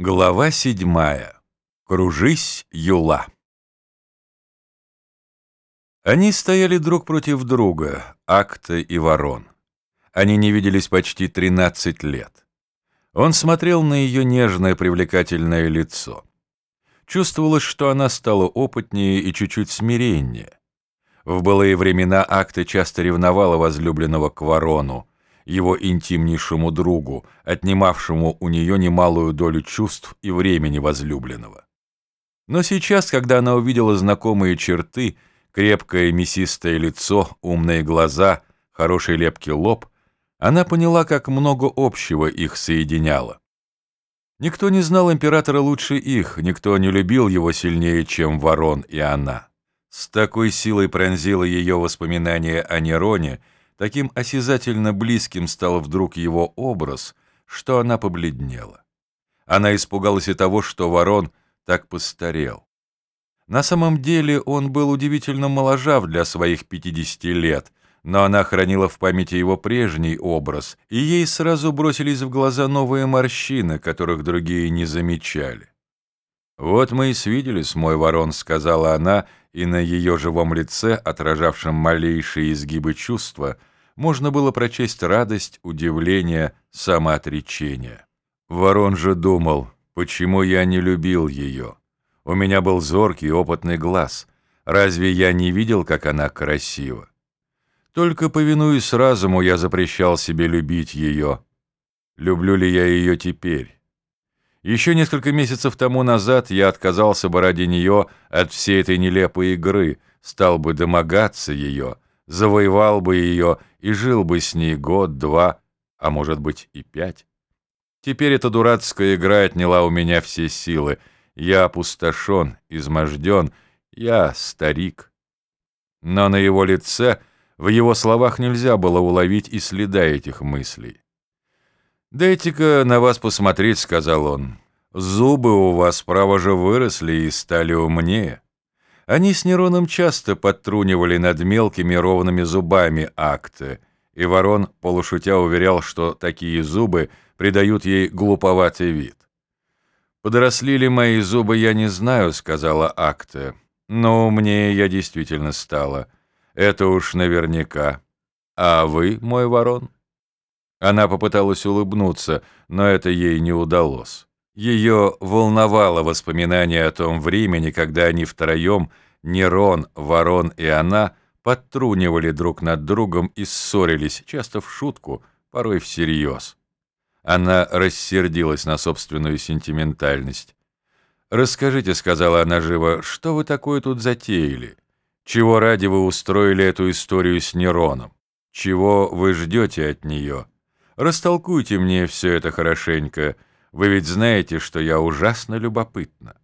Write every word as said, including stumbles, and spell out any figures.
Глава седьмая. Кружись, Юла. Они стояли друг против друга, Акта и Ворон. Они не виделись почти тринадцать лет. Он смотрел на ее нежное привлекательное лицо. Чувствовалось, что она стала опытнее и чуть-чуть смиреннее. В былые времена Акта часто ревновала возлюбленного к Ворону, его интимнейшему другу, отнимавшему у нее немалую долю чувств и времени возлюбленного. Но сейчас, когда она увидела знакомые черты, крепкое мясистое лицо, умные глаза, хороший лепкий лоб, она поняла, как много общего их соединяло. Никто не знал императора лучше их, никто не любил его сильнее, чем Ворон и она. С такой силой пронзило ее воспоминание о Нероне, таким осязательно близким стал вдруг его образ, что она побледнела. Она испугалась и того, что Ворон так постарел. На самом деле он был удивительно моложав для своих пятидесяти лет, но она хранила в памяти его прежний образ, и ей сразу бросились в глаза новые морщины, которых другие не замечали. «Вот мы и свиделись, мой Ворон», — сказала она, и на ее живом лице, отражавшем малейшие изгибы чувства, можно было прочесть радость, удивление, самоотречение. Ворон же думал, почему я не любил ее. У меня был зоркий, опытный глаз. Разве я не видел, как она красива? Только повинуясь разуму, я запрещал себе любить ее. Люблю ли я ее теперь? Еще несколько месяцев тому назад я отказался бы ради нее от всей этой нелепой игры, стал бы домогаться ее, завоевал бы ее и жил бы с ней год, два, а может быть и пять. Теперь эта дурацкая игра отняла у меня все силы. Я опустошен, изможден, я старик. Но на его лице, в его словах нельзя было уловить и следа этих мыслей. «Дайте-ка на вас посмотреть», — сказал он. «Зубы у вас, право же, выросли и стали умнее». Они с Нероном часто подтрунивали над мелкими ровными зубами Акты, и Ворон, полушутя, уверял, что такие зубы придают ей глуповатый вид. «Подросли ли мои зубы, я не знаю», — сказала Акта, «но умнее я действительно стала. Это уж наверняка. А вы, мой Ворон?» Она попыталась улыбнуться, но это ей не удалось. Ее волновало воспоминание о том времени, когда они втроем, Нерон, Ворон и она, подтрунивали друг над другом и ссорились, часто в шутку, порой всерьез. Она рассердилась на собственную сентиментальность. «Расскажите», — сказала она живо, — «что вы такое тут затеяли? Чего ради вы устроили эту историю с Нероном? Чего вы ждете от нее? Растолкуйте мне все это хорошенько. Вы ведь знаете, что я ужасно любопытна».